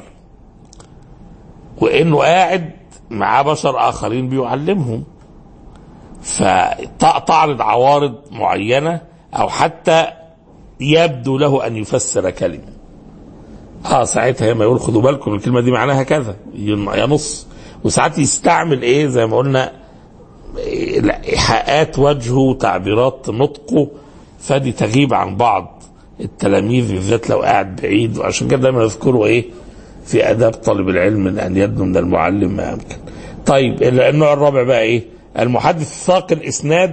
وانه قاعد معاه بشر اخرين بيعلمهم، فتعرض عوارض معينة او حتى يبدو له أن يفسر كلمة، اه ساعتها ما يقول خدوا بالكم الكلمة دي معناها كذا ينص. وساعات يستعمل ايه زي ما قلنا إيحاءات وجهه وتعبيرات نطقه، فدي تغيب عن بعض التلاميذ بالذات لو قاعد بعيد. وعشان كده دايما يذكروا ايه في آداب طالب العلم ان يدنو من المعلم ما امكن. طيب النوع الرابع بقى ايه؟ المحدث ثاقل اسناد،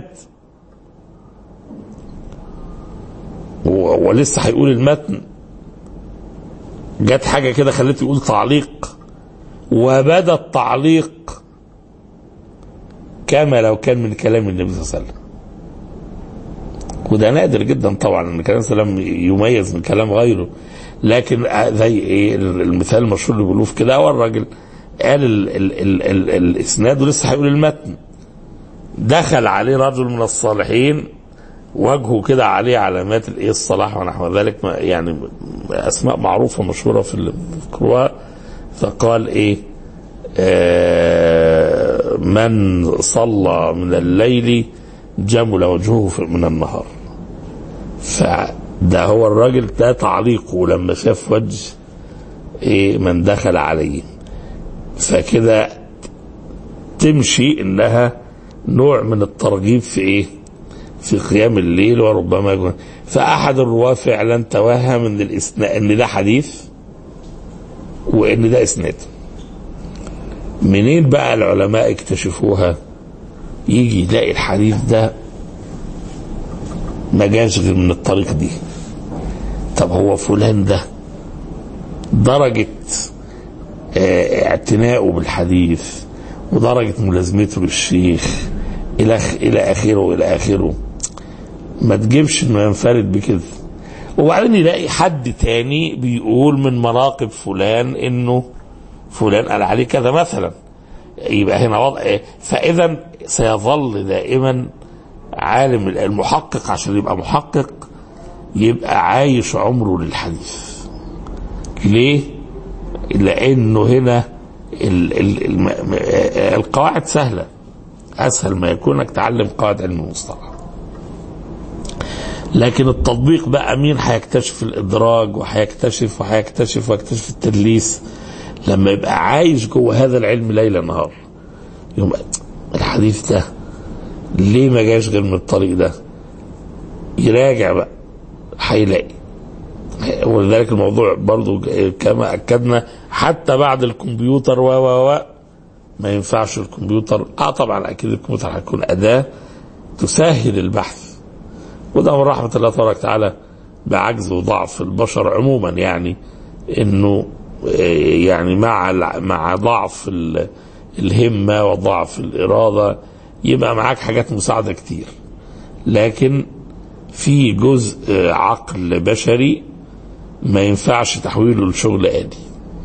ولسه هيقول المتن جت حاجه كده خليته يقول تعليق، وبدا التعليق كما لو كان من كلام النبي صلى الله عليه وسلم. وده نادر جدا طبعا ان كلام سلام يميز من كلام غيره، لكن زي ايه المثال المشهور اللي بيقولوه في كده، هو الراجل قال ال ال ال ال الاسناد ولسه هيقول المتن، دخل عليه رجل من الصالحين وجهه كده عليه علامات الايه الصلاح ونحو ذلك، يعني اسماء معروفه مشهوره في القراء، فقال ايه آه من صلى من الليل جمل وجهه من النهار. فده هو الراجل ده تعليقه لما شاف وجه ايه من دخل عليه، فكده تمشي انها نوع من الترغيب في ايه في قيام الليل. وربما يكون فاحد الرواه فعلا توهم ان الاسناد ان ده حديث وان ده اسناد. منين بقى العلماء اكتشفوها؟ يجي يلاقي الحديث ده ما جاش غير من الطريق دي. طب هو فلان ده درجة اه اعتناؤه بالحديث ودرجة ملازمته للشيخ الى الى اخره الى اخره ما تجيبش انه ينفرد بكده. وبعدين يلاقي حد تاني بيقول من مناقب فلان انه فلان قال عليه كذا مثلا، يبقى هنا وضع. فاذا سيظل دائما عالم المحقق عشان يبقى محقق يبقى عايش عمره للحديث. ليه؟ لانه هنا ال ال ال القواعد سهله، اسهل ما يكون انك تعلم قواعد علم المصطلح، لكن التطبيق بقى مين هيكتشف الادراج وهيكتشف وهيكتشف ويكتشف التدليس لما يبقى عايش جوه هذا العلم ليل نهار. يوم الحديث ده ليه ما جاش غير من الطريق ده؟ يراجع بقى هيلاقي. ولذلك الموضوع برضو كما اكدنا حتى بعد الكمبيوتر و و ما ينفعش الكمبيوتر. اه طبعا اكيد الكمبيوتر هيكون اداه تسهل البحث، وده من رحمه الله تبارك وتعالى بعجز وضعف البشر عموما، يعني انه يعني مع مع ضعف الهمه وضعف الاراده يبقى معاك حاجات مساعده كتير، لكن في جزء عقل بشري ما ينفعش تحويله لشغل آلي.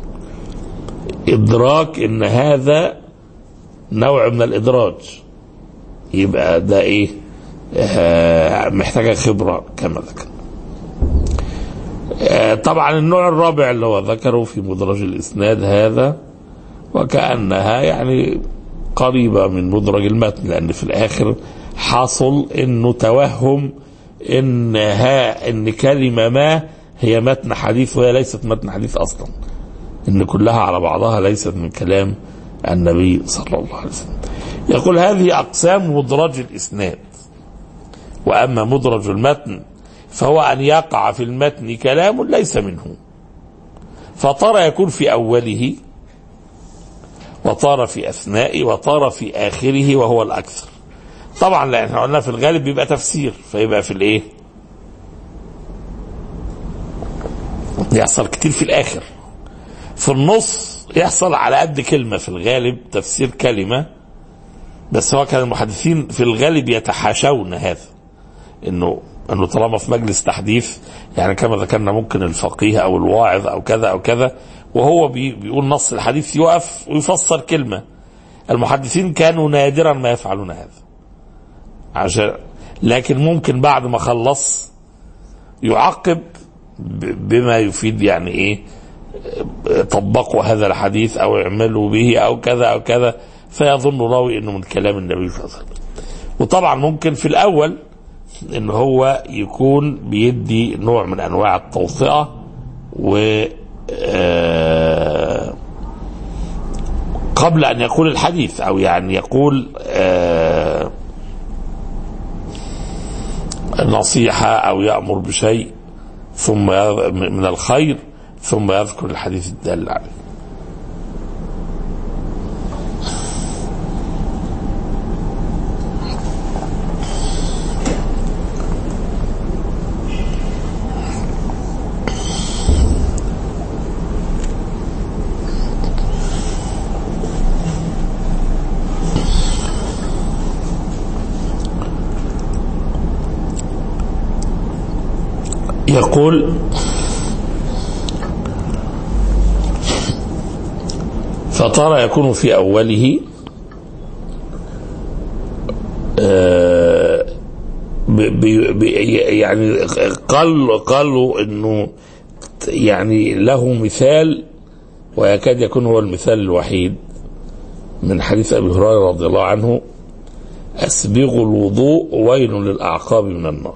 إدراك إن هذا نوع من الإدراج يبقى ده إيه آه محتاجة خبرة كما ذكر. آه طبعا النوع الرابع اللي هو ذكره في مدرج الإسناد هذا وكأنها يعني قريبة من مدرج المتن، لأن في الآخر حصل إنه توهم إن ها إن كلمة ما هي متن حديث وهي ليست متن حديث أصلا، إن كلها على بعضها ليست من كلام النبي صلى الله عليه وسلم. يقول هذه أقسام مدرج الإسناد. وأما مدرج المتن فهو أن يقع في المتن كلام ليس منه، فطار يكون في أوله وطار في أثنائه وطار في آخره وهو الأكثر. طبعا لأن احنا قلنا في الغالب بيبقى تفسير، فيبقى في الايه يحصل كتير في الآخر. في النص يحصل على قد كلمة في الغالب تفسير كلمة بس. هو كان المحدثين في الغالب يتحاشون هذا، انه انه طالما في مجلس تحديث يعني كما ذكرنا ممكن الفقيه او الواعظ او كذا او كذا وهو بي بيقول نص الحديث يقف ويفسر كلمة. المحدثين كانوا نادرا ما يفعلون هذا عشان، لكن ممكن بعد ما خلص يعقب بما يفيد يعني ايه طبقوا هذا الحديث او اعملوا به او كذا او كذا، فيظن راوي انه من كلام النبي صلى الله عليه وسلم. وطبعا ممكن في الاول ان هو يكون بيدي نوع من انواع التوطئة و قبل ان يقول الحديث، او يعني يقول نصيحة او يأمر بشيء ثم من الخير ثم يذكر الحديث الدال عليه. يقول فترى يكون في أوله بي بي يعني قال قالوا إنه يعني له مثال ويكاد يكون هو المثال الوحيد من حديث أبي هريرة رضي الله عنه: أسبغوا الوضوء ويل للأعقاب من النار.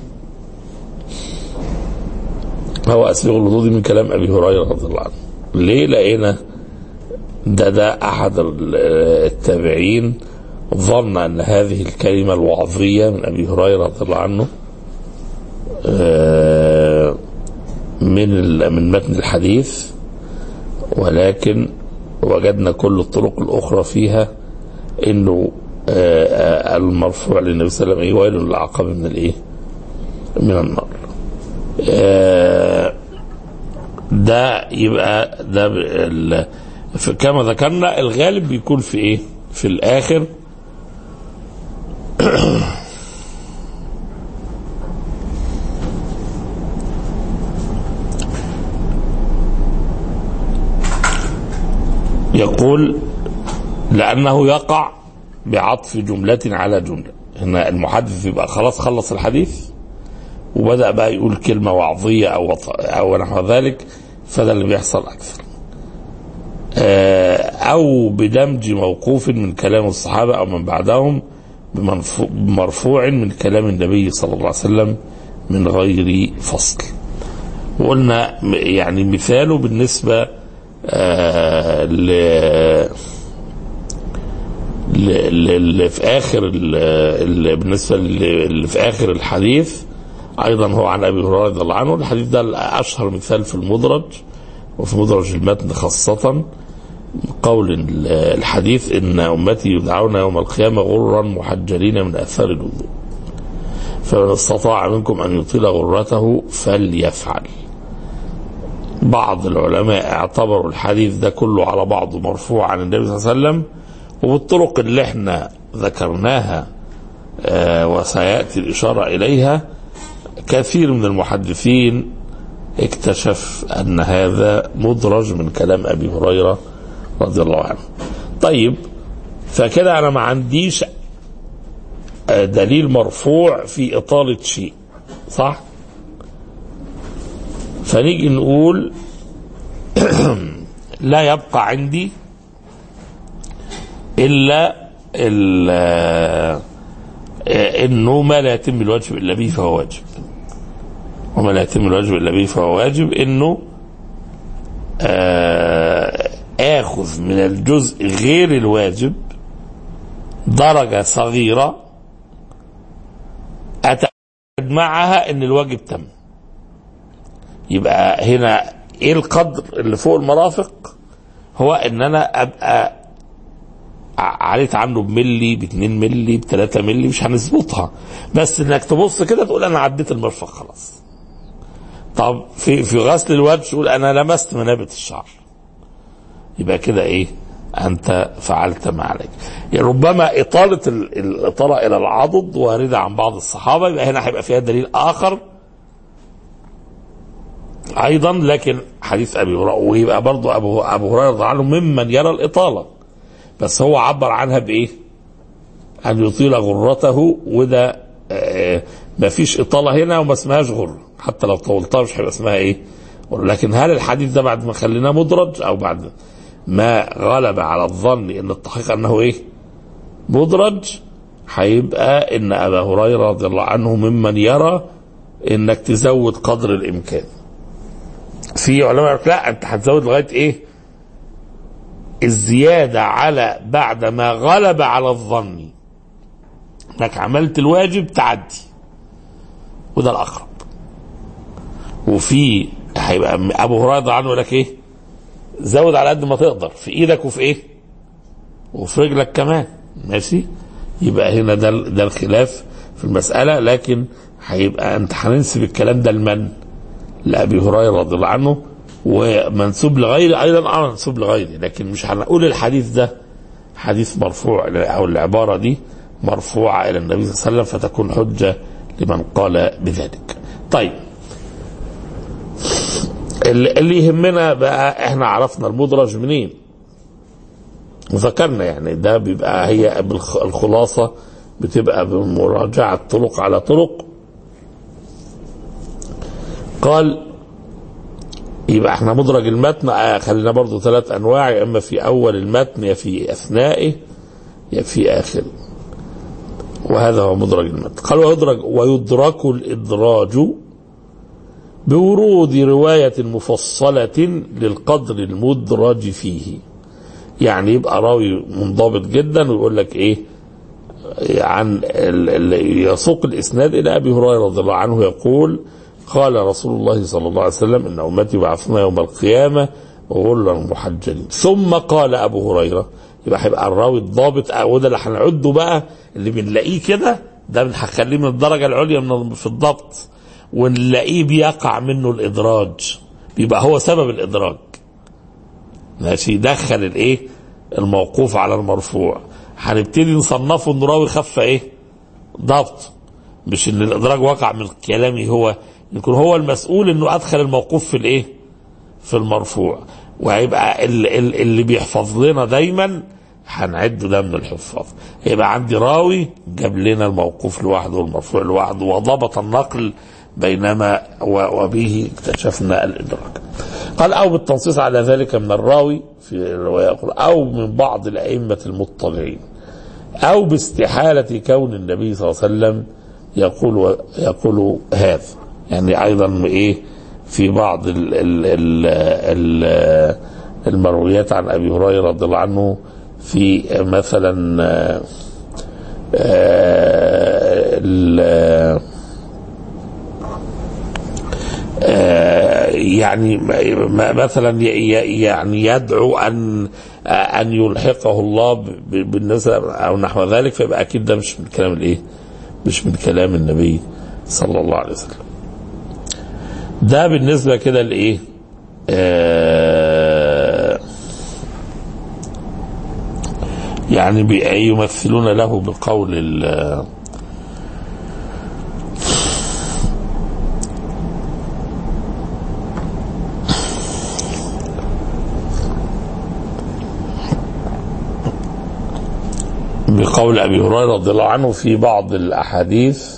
هو أسبغ الوضوء من كلام أبي هريرة رضي الله عنه. ليه؟ لقينا ده ده أحد التابعين ظن أن هذه الكلمة الوعظية من أبي هريرة رضي الله عنه من من متن الحديث، ولكن وجدنا كل الطرق الأخرى فيها إنه المرفوع للنبي صلى الله عليه وسلم ويل للأعقاب من الإيه؟ من النار. ده يبقى ده كما ذكرنا الغالب بيكون في ايه؟ في الاخر. يقول لانه يقع بعطف جملة على جملة. هنا المحدث يبقى خلاص خلص الحديث وبدأ بقى يقول كلمة وعظية أو أو نحو ذلك، فده اللي بيحصل أكثر. أو بدمج موقوف من كلام الصحابة أو من بعدهم بمرفوع من كلام النبي صلى الله عليه وسلم من غير فصل. وقلنا يعني مثاله بالنسبة ل اللي في آخر بالنسبة اللي في آخر الحديث أيضا هو عن أبي هريرة رضي الله عنه. الحديث ده أشهر مثال في المدرج وفي مدرج المتن خاصة، قول الحديث: إن أمتي يدعون يوم القيامة غرا محجلين من آثار الوضوء، فمن استطاع منكم أن يطيل غرته فليفعل. بعض العلماء اعتبروا الحديث ده كله على بعضه مرفوع عن النبي صلى الله عليه وسلم، وبالطرق اللي احنا ذكرناها آه وسيأتي الإشارة إليها كثير من المحدثين اكتشف أن هذا مدرج من كلام أبي هريرة رضي الله عنه. طيب، فكده أنا ما عنديش دليل مرفوع في إطالة شيء، صح؟ فنيجي نقول لا يبقى عندي إلا إنه ما لا يتم الواجب إلا به فهو واجب، وما لا يتم الواجب إلا به فهو واجب. إنه آخذ من الجزء غير الواجب درجة صغيرة أتأكد معها إن الواجب تم. يبقى هنا إيه القدر اللي فوق المرافق؟ هو إن أنا أبقى عليت عنه بملي باتنين ملي بتلاتة ملي، مش هنظبطها، بس إنك تبص كده تقول أنا عديت المرفق خلاص. طب في في غسل الوجه تقول أنا لمست منابت الشعر، يبقى كده إيه؟ أنت فعلت ما عليك. يعني ربما إطالة الإطالة إلى العضد واردة عن بعض الصحابة، يبقى هنا هيبقى فيها دليل آخر أيضا، لكن حديث أبي هريرة ويبقى برضو أبو أبو هريرة رضي الله عنه ممن يرى الإطالة، بس هو عبر عنها بإيه؟ أن يطيل غرته، وده آه ما فيش إطالة هنا وما اسمهاش غر، حتى لو طولتها مش هيبقى اسمها إيه؟ لكن هل الحديث ده بعد ما خليناه مدرج أو بعد ما غلب على الظن ان التحقيق انه ايه؟ مدرج، هيبقى ان ابا هريره رضي الله عنه ممن يرى انك تزود قدر الامكان. في علماء يقول لا انت هتزود لغايه ايه؟ الزياده على بعد ما غلب على الظن انك عملت الواجب تعدي، وده الاقرب. وفي هيبقى ابو هريره عنه يقول لك ايه؟ زود على قد ما تقدر في ايدك وفي ايه؟ وفي رجلك كمان. ماشي؟ يبقى هنا ده ده الخلاف في المساله، لكن هيبقى انت هننسب الكلام ده لمن؟ لابي هريره رضي الله عنه، ومنسوب لغيره ايضا اه منسوب لغيره، لكن مش هنقول الحديث ده حديث مرفوع او العباره دي مرفوعه الى النبي صلى الله عليه وسلم فتكون حجه لمن قال بذلك. طيب اللي يهمنا بقى احنا عرفنا المدرج منين وذكرنا، يعني ده بيبقى هي الخلاصه بتبقى بمراجعه طرق على طرق. قال يبقى احنا مدرج المتن آه خلينا برضو ثلاث انواع، يا اما في اول المتن يا في اثنائه يا في اخره، وهذا هو مدرج المتن. قال ويدرج ويدرك الادراج بورود رواية مفصلة للقدر المدرج فيه. يعني يبقى راوي منضبط جدا ويقول لك ايه عن يسوق الاسناد الى ابي هريره رضي الله عنه يقول قال رسول الله صلى الله عليه وسلم ان امتي يبعثون يوم القيامه غرا محجلين، ثم قال ابو هريره. يبقى هيبقى الراوي الضابط، وده اللي هنعده بقى اللي بنلاقيه كده، ده هنخليه من الدرجه العليا من في الضبط، ونلاقيه بيقع منه الادراج بيبقى هو سبب الادراج. ماشي؟ يدخل الايه الموقوف على المرفوع، هنبتدي نصنفه انه راوي خف ايه ضبط، مش ان الادراج وقع من كلامي هو، يكون هو المسؤول انه ادخل الموقوف في الايه في المرفوع. وهيبقى اللي, اللي بيحفظ لنا دايما هنعده ده من الحفاظ. يبقى عندي راوي جاب لنا الموقوف لوحده والمرفوع لوحده وضبط النقل، بينما وبه اكتشفنا الادراك. قال او بالتنصيص على ذلك من الراوي في الروايه، يقول او من بعض الائمه المطلعين، او باستحاله كون النبي صلى الله عليه وسلم يقول يقول هذا. يعني ايضا ايه في بعض ال ال ال ال المرويات عن ابي هريره رضي الله عنه في مثلا ال يعني مثلا يعني يدعو ان ان يلحقه الله بالنسب او نحو ذلك، فيبقى اكيد ده مش من كلام الايه مش من كلام النبي صلى الله عليه وسلم. ده بالنسبه كده لايه آه يعني يمثلون له بقول ال بقول أبي هريرة رضي الله عنه في بعض الأحاديث.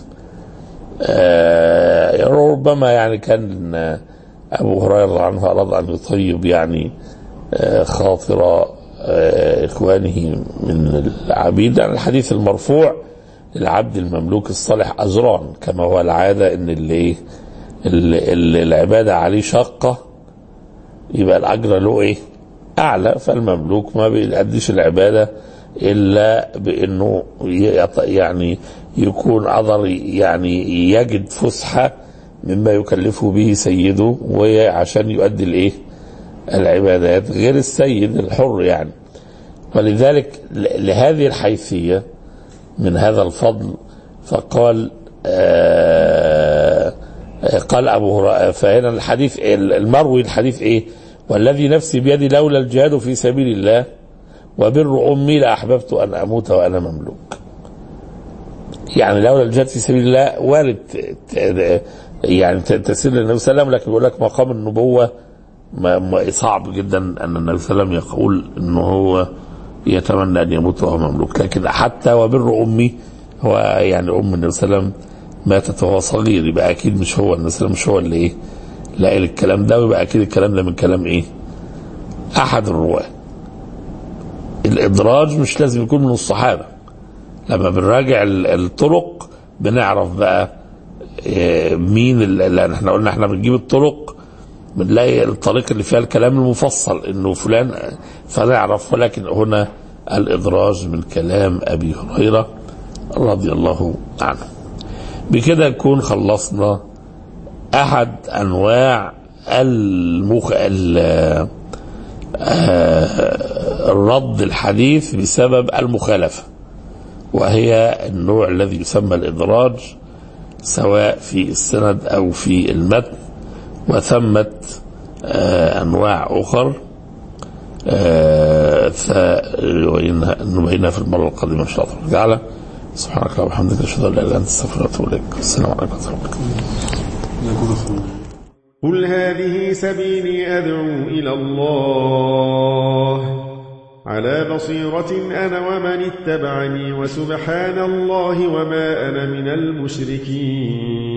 آه ربما يعني كان أبو هريرة رضي الله عنه أراد أن يطيب يعني آه خاطر آه إخوانه من العبيد. يعني الحديث المرفوع العبد المملوك الصالح أجران، كما هو العادة إن اللي, اللي, اللي العبادة عليه شقة يبقى الأجر له إيه أعلى، فالمملوك ما بيأديش العبادة إلا بأنه يعني يكون قدر يعني يجد فسحة مما يكلفه به سيده وعشان يؤدي الايه العبادات غير السيد الحر يعني. ولذلك لهذه الحيثية من هذا الفضل فقال آه قال أبو هريرة. فهنا الحديث المروي الحديث ايه والذي نفسي بيدي لولا الجهاد في سبيل الله وبر أمي لأحببت أن أموت وأنا مملوك. يعني لولا الجهاد في سبيل الله وارد يعني تسير للنبي صلى الله عليه وسلم، لكن يقول لك مقام النبوة صعب جدا أن النبي صلى الله عليه وسلم يقول أنه هو يتمنى أن يموت وهو مملوك. لكن حتى وبر أمي هو يعني أم النبي صلى الله عليه وسلم ماتت وهو صغير، يبقى أكيد مش هو النبي صلى الله عليه وسلم مش هو اللي إيه لا الكلام ده، ويبقى أكيد الكلام ده من كلام إيه أحد الرواة. الإدراج مش لازم يكون من الصحابة، لما بنراجع الطرق بنعرف بقى مين اللي احنا قلنا احنا بنجيب الطرق بنلاقي الطريق اللي فيها الكلام المفصل انه فلان فنعرف، ولكن هنا الادراج من كلام ابي هريره رضي الله عنه. بكده نكون خلصنا احد انواع المخ... الرد الحديث بسبب المخالفه، وهي النوع الذي يسمى الادراج سواء في السند او في المتن، وثمة انواع اخر نبينها في المره القادمه ان شاء الله تعالى. سبحانك اللهم وبحمدك اشهد ان لا اله الا انت استغفرك واتوب اليك. السلام عليكم ورحمه الله. قل هذه سبيلي ادعو الى الله على بصيرة انا ومن اتبعني وسبحان الله وما انا من المشركين.